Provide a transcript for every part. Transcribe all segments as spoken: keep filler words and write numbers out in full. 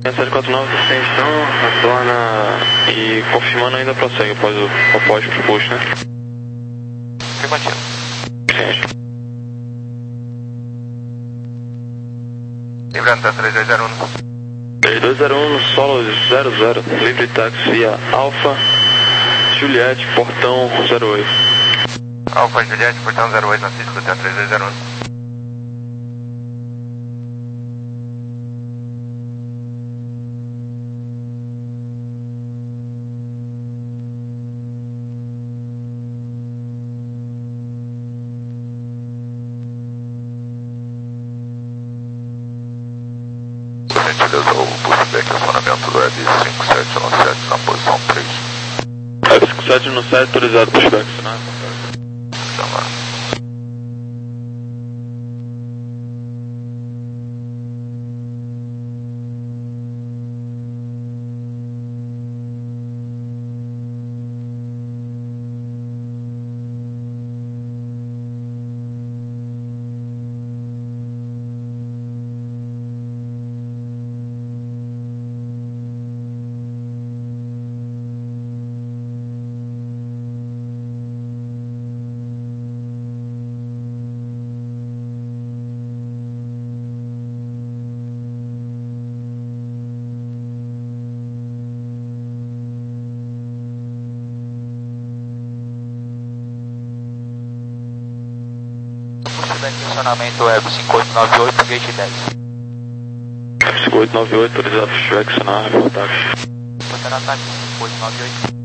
sete quatro nove, atenção, retorna e confirmando ainda prossegue após o após o push, né? Afirmativo. Sim. Lembrando, tá três dois zero um. três dois zero um no solo zero zero, livre táxi via Alfa, Juliette, portão zero oito. Alfa Juliette, portão zero oito na Cisco, tá três dois zero um. Gentileza, o pushback acionamento do Web cinco sete um sete na posição três. Web cinco sete um sete, autorizado pushback, né? Chamar. Funcionamento Web cinco oito nove oito, gate dez. Web cinco oito nove oito, autorizado pushback, sinal, reportagem. Botando ataque cinco oito nove oito.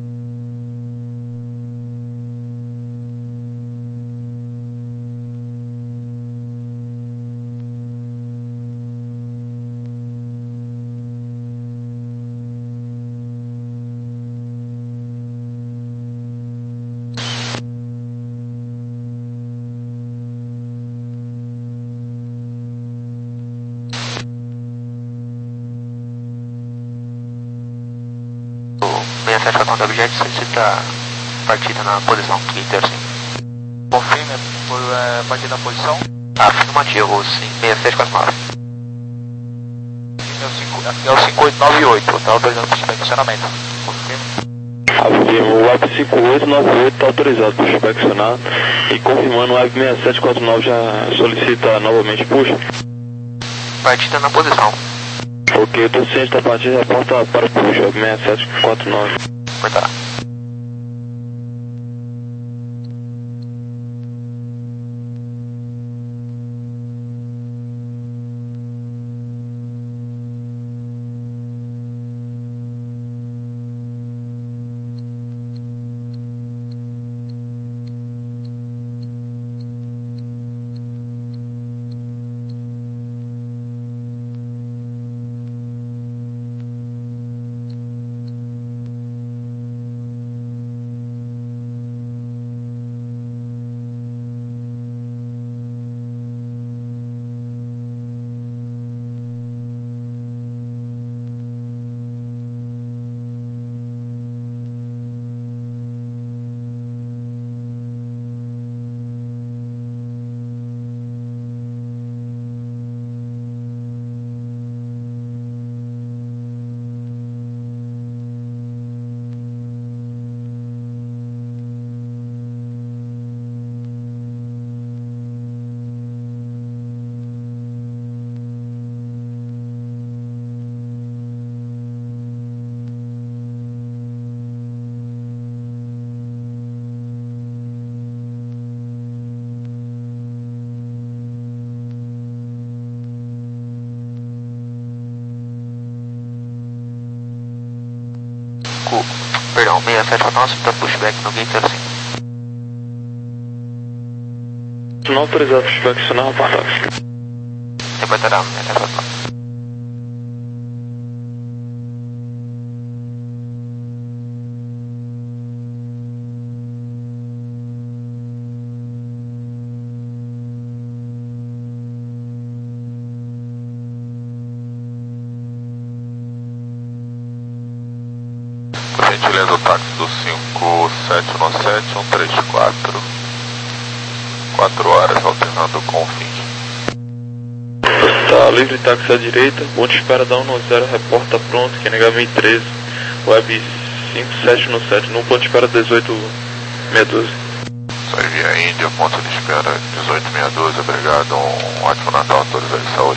seis sete quatro nove objeto solicita partida na posição Twitter, sim. Confirme por uh, partida na posição? Afirmativo, sim, seis sete quatro nove. Aqui é o cinco oito nove oito, tá autorizando pushback funcionamento. Confirme. Afirmo, o Web cinco oito nove oito está autorizado pushback funcionado e confirmando o Web seis sete quatro nove já solicita novamente push. Partida na posição. Ok, eu estou ciente da partida, reporta para o push, Web seis sete quatro nove. Cortará. Perdão, seis sete quatro nove, tá pushback no gate zero cinco. Não autorizado pushback funcional, reportagem. Reportará, seis sete quatro nove. Gentileza, o táxi do cinco sete um sete um três quatro. quatro horas, alternando com o fim. Tá Tá, livre táxi à direita, ponte espera da um no zero, reporta pronto, Q N H mil treze, web cinco sete no sete, no ponto de espera dezoito seiscentos e doze. Sai via Índia, ponto de espera dezoito seiscentos e doze, obrigado, um ótimo Natal a todos aí, saúde.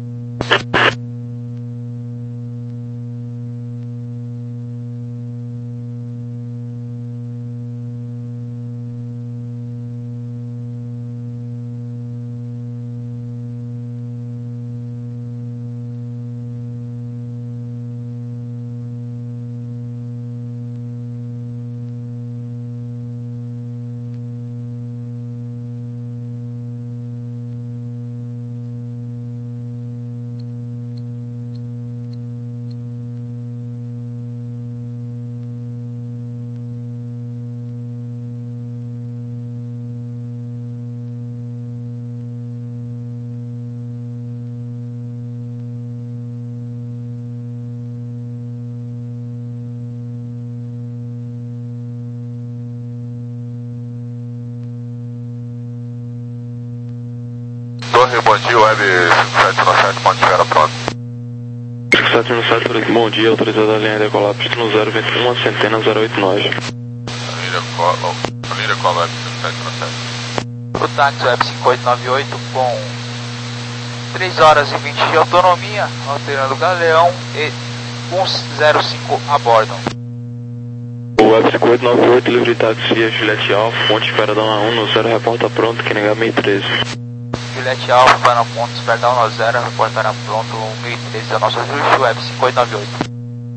Torre, bom dia, web cinco sete no sete, ponto de espera pronto. cinco sete no sete, bom dia, autorizado a linha de decolar, pista no zero vinte e um, centena zero oito nove. Família Cola, família Cola, web cinco sete no sete. O táxi web cinco oito nove oito com três horas e vinte de autonomia, alterando Galeão e cento e cinco a bordo. O web cinco oito nove oito, livre táxi via Juliette Alfa, ponte espera da um no zero, reporta pronto, Q N H mil treze. Juliette Alfa, para ponto, espera da um no zero, reportará pronto, mil treze, a nossa ajuste, web cinco oito nove oito.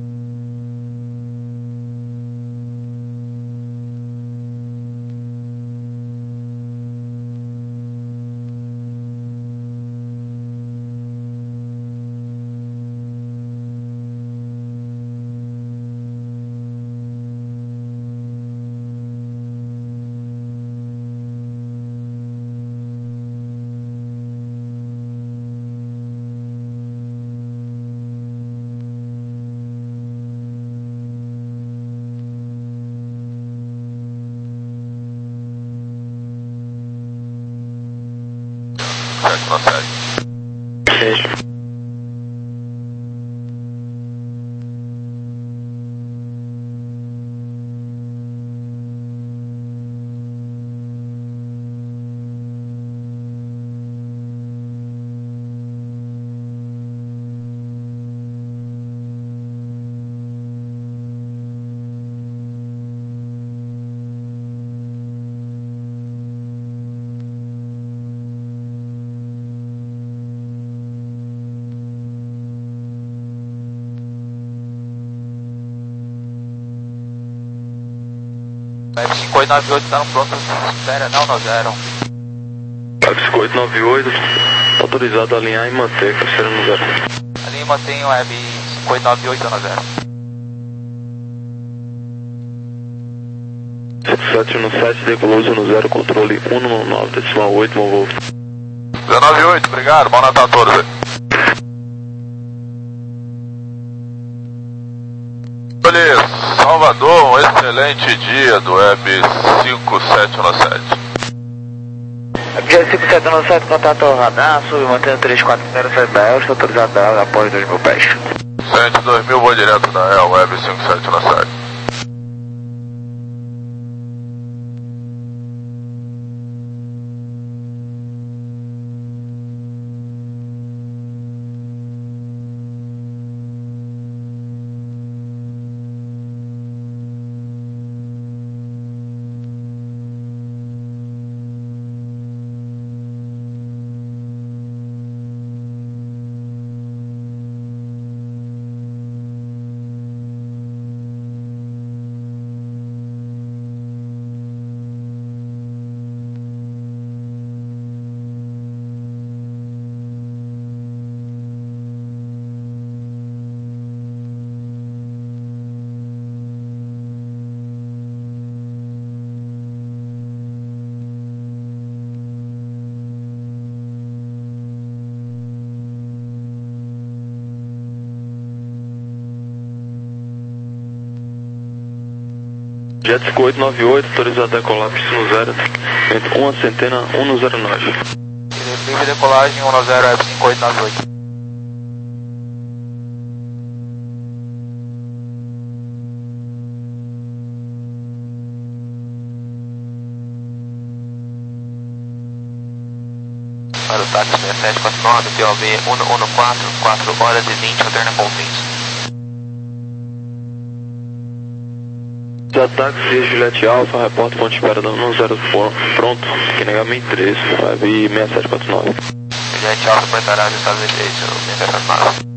sete no sete. Fecha. web cinco oito nove oito está no pronto, espera não no zero. web cinco oito nove oito, autorizado a alinhar e manter, carteira no zero. Ali mantém o web cinco oito nove oito no zero. cinco sete no sete, decolou no zero, controle um no nove, decimal oito, bom voo. dezenove oito, obrigado, bom Natal a todos aí. Olha, Salvador, um excelente dia do web cinco sete no sete. Dia cinco sete no sete, contato ao radar, submantendo três quatro zero sete da E L, está autorizado da E L, após dois mil pés. cento e dois mil, vou direto da E L, web cinco sete no sete. Jet cinco oito nove oito, autorizado a decolar, pista no zero, uma centena um no zero nove. Livre decolagem um no zero, web cinco oito nove oito. para o táxi seis sete quatro nove, P O B um um quatro, quatro horas e vinte, alterna com vinte. Táxi Juliette Alfa, reporta ponto de espera da um zero pronto, que nega mil três, web seis sete quatro nove. Juliette Alfa, completará ajustado V três, seis sete quatro nove.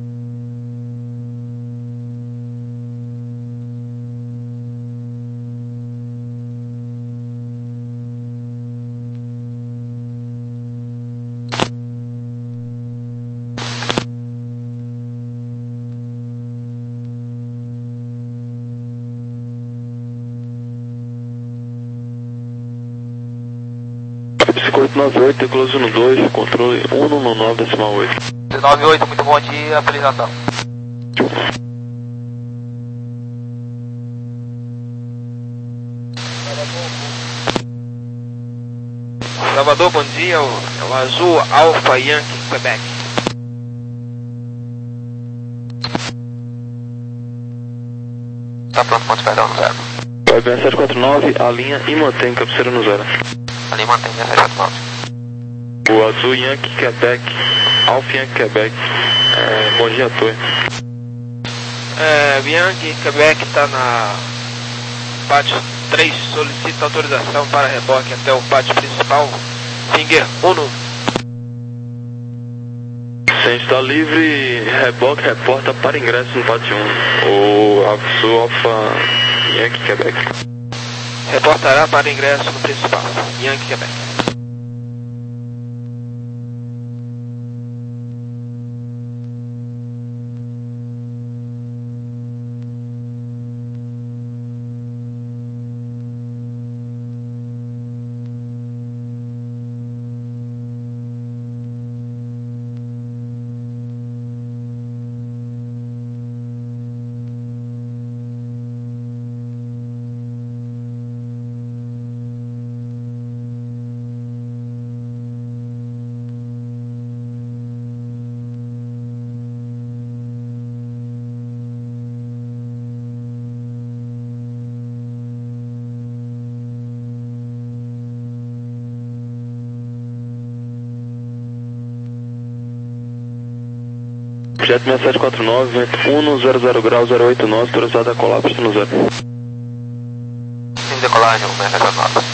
cinco oito nove oito, decoloso no dois, controle um um nove decimal oito. nove oito, muito bom dia, Feliz Natal. Salvador, bom dia, é o Azul Alpha Yankee, Quebec. Tá pronto, ponto de perdão no zero. Web seis sete quatro nove, a linha e mantém cabeceira no zero. Ali mantém seis sete quatro nove. O Azul Yankee Quebec, Alpha Yankee Quebec, é, bom dia, Torre. É, Bianchi, Quebec está na pátio três, solicita autorização para reboque até o pátio principal, Finger um. Sem está livre, reboque reporta para ingresso no pátio um. O Azul Alpha Yankee Quebec. Reportará para ingresso no principal, Yankee Quebec. Jet seis sete quatro nove, vento um zero zero grau zero oito nove, autorizado a colapso no zero. Sem decolagem, seis sete quatro nove.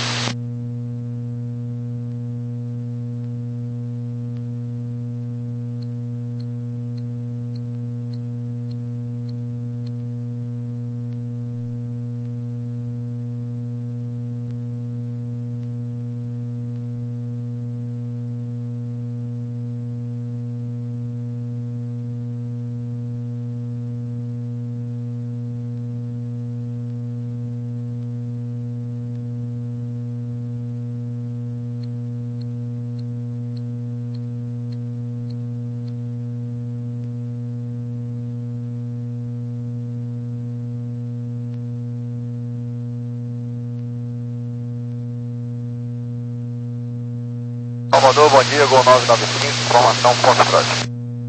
Salvador, bom dia, Gol nove nove cinco, informação ponto próximo.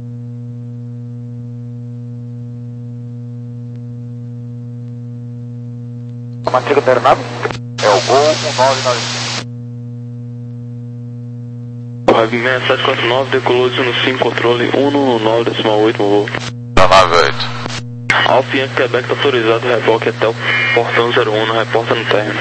Comandante da aeronave? É o Gol um nove nove cinco. Web seis sete quatro nove, decoloso no cinco, controle um um nove decimal oito, voo. nove oito. Alpha Yankee Quebec está autorizado reboque até o portão zero um, não reporta no térreno.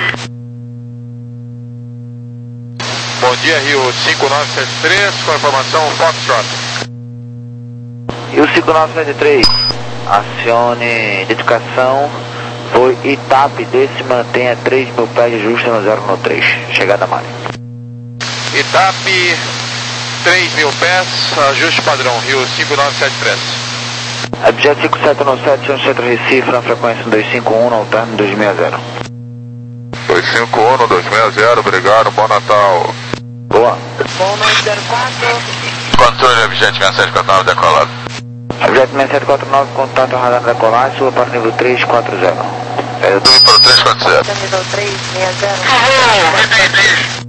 Bom dia, Rio cinco nove sete três, com a informação Foxtrot. Rio cinco nove sete três, acione identificação, foi Itap, desse mantenha três mil pés de justa no zero no três, chegada a Mari. Itap, três mil pés, ajuste padrão, Rio cinco nove sete três. Objeto cinco sete nove sete, Centro Recife, na frequência dois cinco um, no alterno dois seis zero. dois cinco um, dois seis zero, obrigado, bom Natal. Boa. Bom nove zero quatro. Controle objeto seis sete quatro nove decolado. Objeto seis sete quatro nove, contato radar decolar, sua para nível três quatro zero. É, tudo para o três quatro zero. Nível três seis zero.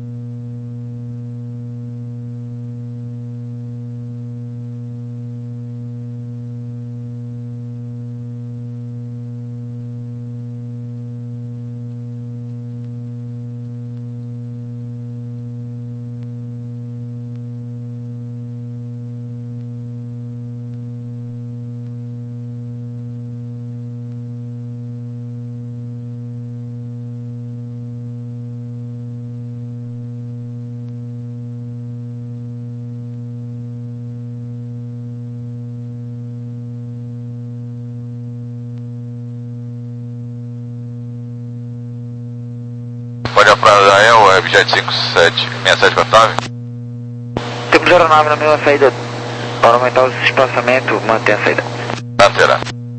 para Israel, Web Jet cinco sete seis sete para Tave. Temos aeronave na mesma saída. Para aumentar o espaçamento, mantém a saída. Tá, será.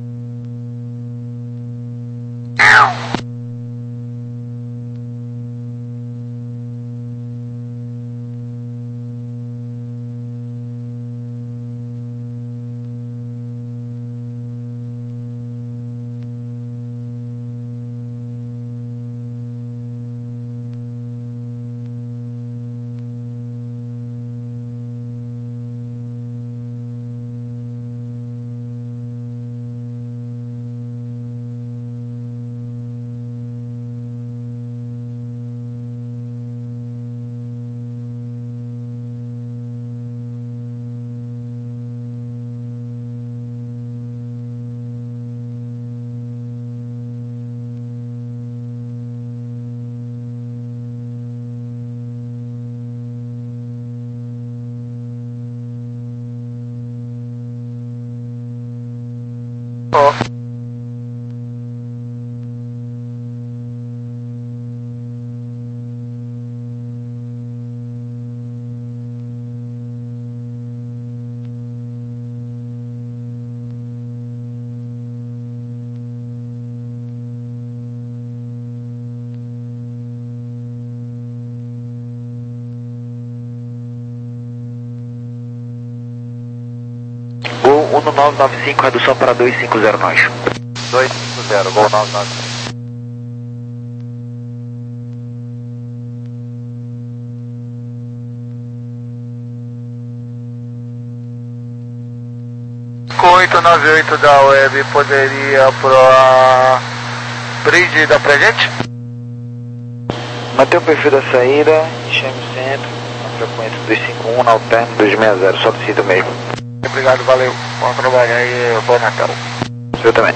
Gol um nove nove cinco, redução para dois cinco zero nós. dois cinco zero, Gol nove nove cinco. oito nove oito da Web poderia para bridge da pra gente? Mantém o perfil da saída, enchendo o centro, a frequência dois cinco um, na alterna dois seis zero, solicita mesmo. Obrigado, valeu. Bom trabalho aí, bom Natal. Eu também.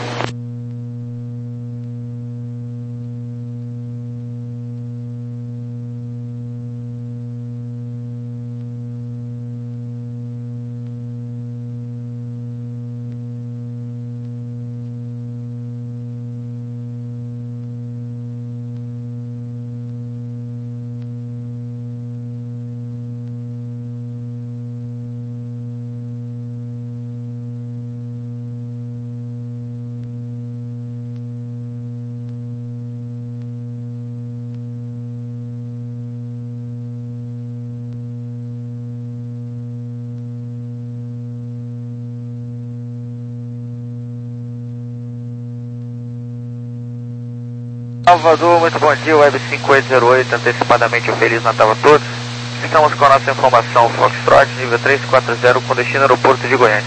Salvador, muito bom dia, Web cinco oito zero oito, antecipadamente um Feliz Natal a todos. Estamos com a nossa informação Foxtrot, nível três quatro zero, com destino ao aeroporto de Goiânia.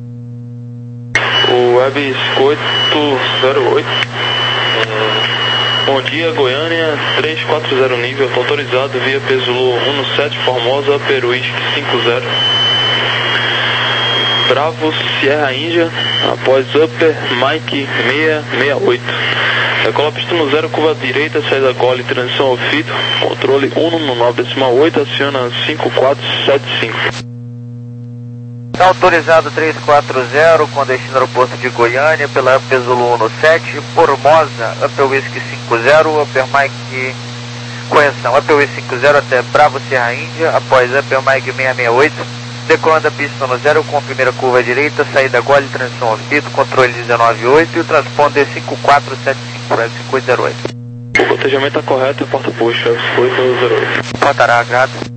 O Web cinco oito zero oito, bom dia, Goiânia, três quatro zero nível, autorizado via Pesulo um sete Formosa, Peruísque cinco zero. Bravo, Sierra Índia, após Upper, Mike seis seis oito. Decola pista no zero, curva direita, saída gole, transição ao fito, controle um no nove oito, aciona cinco quatro sete cinco. Está autorizado três quatro zero, com destino ao aeroporto de Goiânia, pela Upper Zulu um sete, Formosa, Upper Whisky cinco zero, Upper Mike, correção, Upper Whisky cinco zero até Bravo, Sierra Índia, após Upper Mike seis seis oito. Decolando a pista no zero com a primeira curva à direita, saída gole, transição ao fito, controle dezenove oito e o transponder cinco quatro sete cinco, Web cinco oito zero oito. O cotejamento está correto e porta puxa, Web cinco oito zero oito. Portará, grato.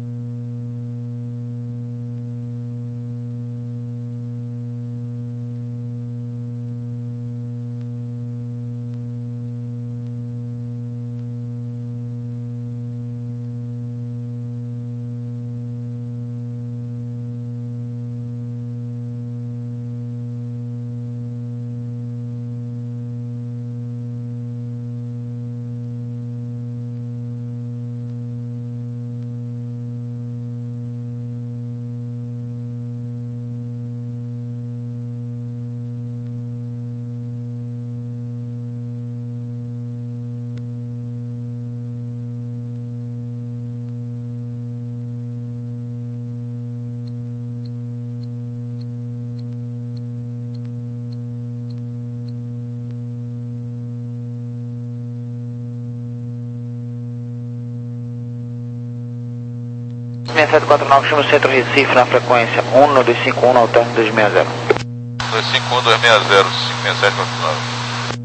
seis sete quatro nove, chama o Centro Recife na frequência um dois cinco um ao término dois seis zero. dois cinco um, dois seis zero, cinco seis sete quatro nove.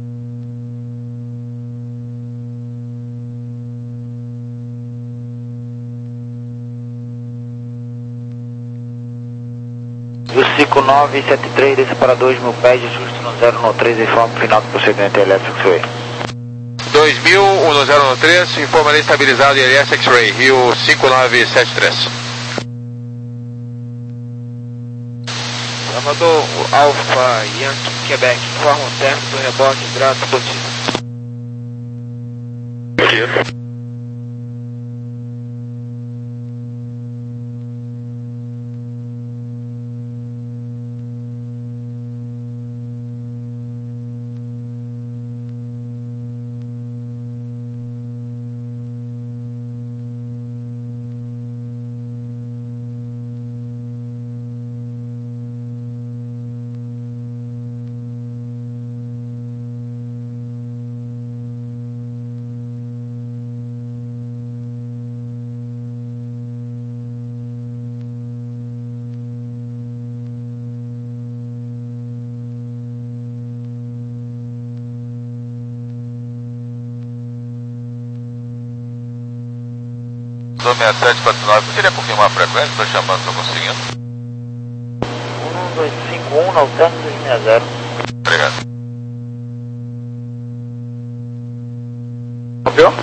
O cinco nove sete três, desce para dois mil pés, justo no zero no três, informe final do procedimento elétrico X-Ray. dois mil, um no zero no três, informa estabilizado em L S X-Ray, Rio cinco nove sete três. Salvador, Alfa Yankee, Quebec, informa o término do reboque, grato, bom dia. Bom dia. dois seis sete quatro nove, eu queria confirmar a frequência, estou chamando, estou conseguindo. um dois cinco um ao término dois seis zero. Obrigado. Ouviu?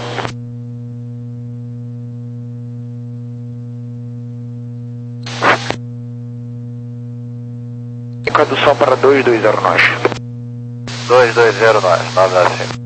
Enquadro do sol para dois dois zero nós. dois dois zero nós, nove nove cinco.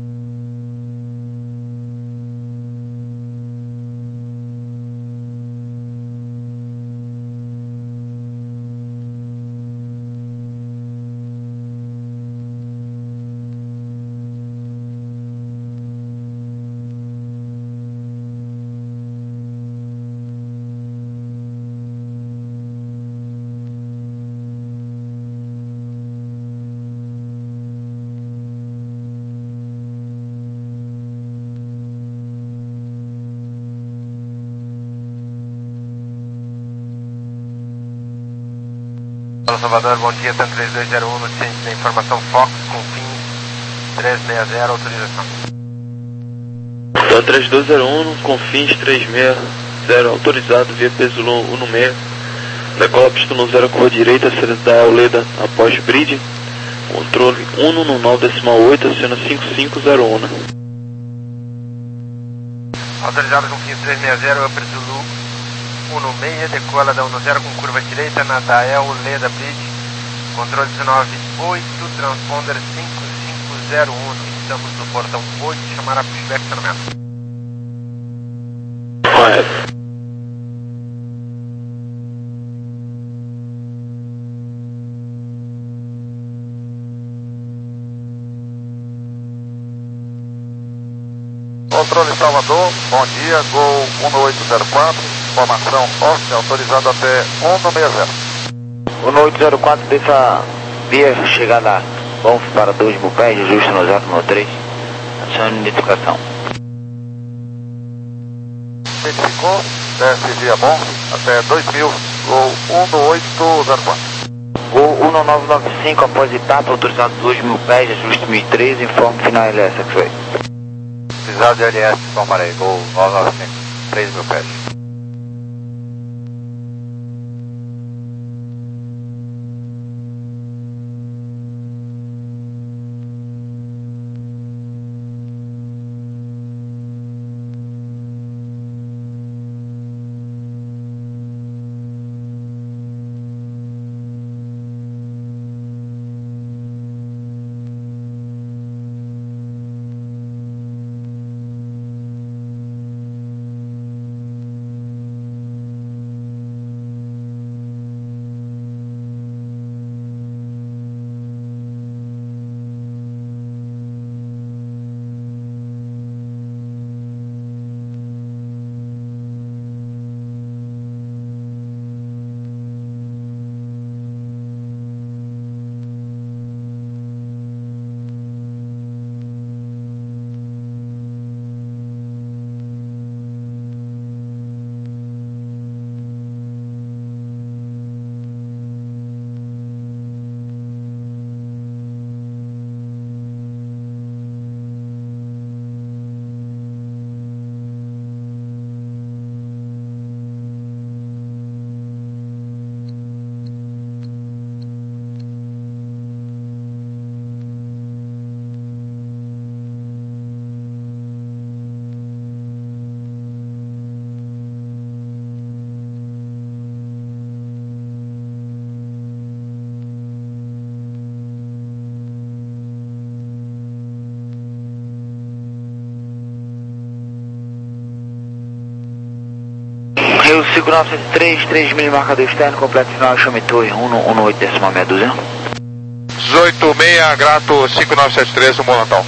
Alô Salvador, bom dia, TAM três dois zero um, no centro da informação Fox, com fim três seis zero, autorização. TAM três dois zero um, com fins três seis zero, autorizado via peso um no seis. Decola pista no zero, curva direita, saída da Auleda após bridge. Controle um no nove decimal oito, aciona cinco cinco zero um. Autorizado com fim três seis zero, peso um no seis, decola da um zero com curva direita na Dael Leda Bridge, controle dezenove oito, transponder cinco cinco zero um, estamos no portão oito, chamará pushback estacionamento. Correto. Controle Salvador, bom dia, Gol um oito zero quatro, informação off, autorizado até um seis zero. um oito zero quatro, desça via chegada Bonf para dois mil pés, justo no zero no três, acione identificação. Identificou, desce via Bonf até dois mil, Gol um oito zero quatro. Gol um nove nove cinco, após etapa, autorizado dois mil pés, ajuste mil e treze, informe final L S X-Ray. Precisado de L S, Palmarei, Gol nove nove cinco, três mil pés. cinco nove sete três, três mil marcador externo, completo final, chame torre, um um oito decimal meia dúzia. dezoito seis, grato cinco nove sete três, um bom Natal.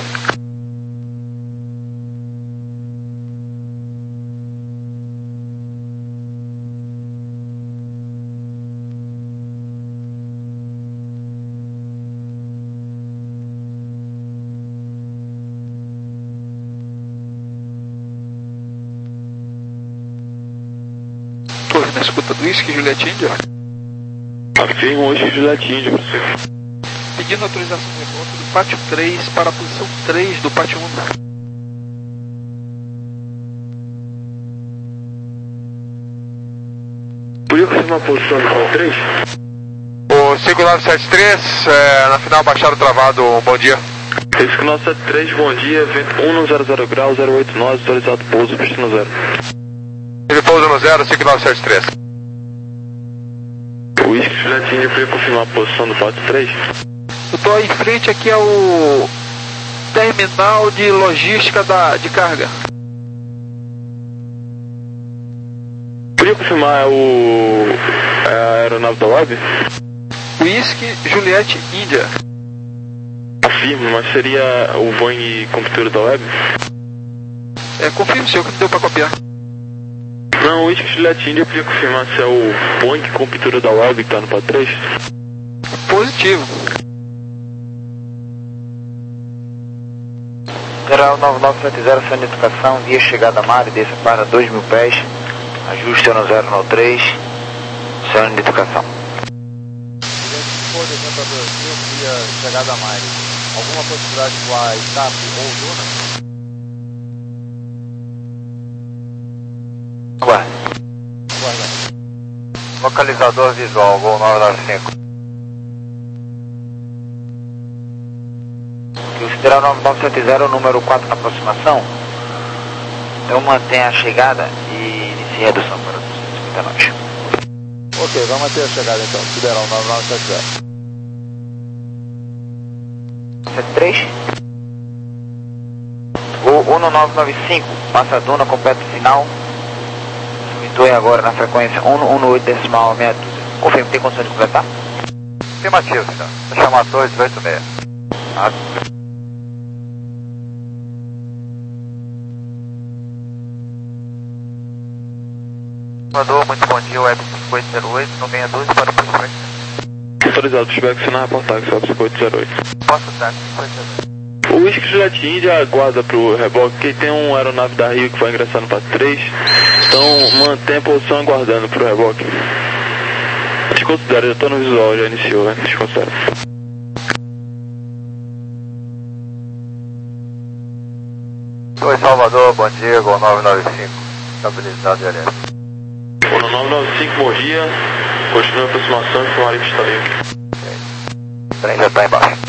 Torre na escuta do Whisky, Juliette Índia. Afirmo Whisky, Juliette Índia, para você. Pedindo autorização de remoto do pátio três para a posição três do pátio um. Podia confirmar a posição do pátio três? O cinco nove sete três, é, na final baixaram travado, bom dia. cinco nove sete três, bom dia, vento um no zero zero graus, zero oito nove, atualizado pouso, pista no zero. Ele pousa no zero, cinco nove sete três. O Whisky, Juliette Índia, podia confirmar a posição do pátio três? Eu estou em frente aqui ao terminal de logística da, de carga. Podia confirmar o, a aeronave da Web? Whisky, Juliette Índia. Afirmo, mas seria o Boeing com pintura da Web? É, confirme, senhor, que não deu para copiar. Não, o Whisky, Juliette Índia, podia confirmar se é o Boeing com pintura da Web que está no pátio três? Positivo. Geral nove nove sete zero, sem identificação, via chegada a mar e desça para dois mil pés, ajuste no zero nove três, sem identificação. For dezembro Brasil, via chegada a mar, alguma possibilidade de voar Itap ou Duna? Aguarde. Guarda. Localizador visual, Gol nove nove cinco. Considerar nove nove sete zero, número quatro na aproximação, então mantenha a chegada e inicie a redução para duzentos e cinquenta nós. Ok, vamos manter a chegada então, Sideral nove nove sete zero. sete três. O um nove nove cinco, passa a Duna, completo final. Subitue agora na frequência um um oito decimal meia dúzia. Confirme, tem condição de completar? Afirmativo, senhor. Vou chamar a torre dezoito seis. Ah. Mandou, muito bom dia, Web cinco oito zero oito, no seis doze para o pushback. Autorizado, pushback na reportagem, Web cinco oito zero oito. Posso dar, cinco oito zero oito. O Whisky, Juliette Índia aguarda pro reboque, que tem um aeronave da Rio que vai ingressar no pátio três, então mantém a posição aguardando pro reboque. Desconsidera, já tô no visual, já iniciou, né? Desconsidera. Oi, Salvador, bom dia, Gol nove nove cinco, estabilizado e alerta. Gol nove nove cinco, bom dia, continua a aproximação, informaria que está livre. O trem já está embaixo.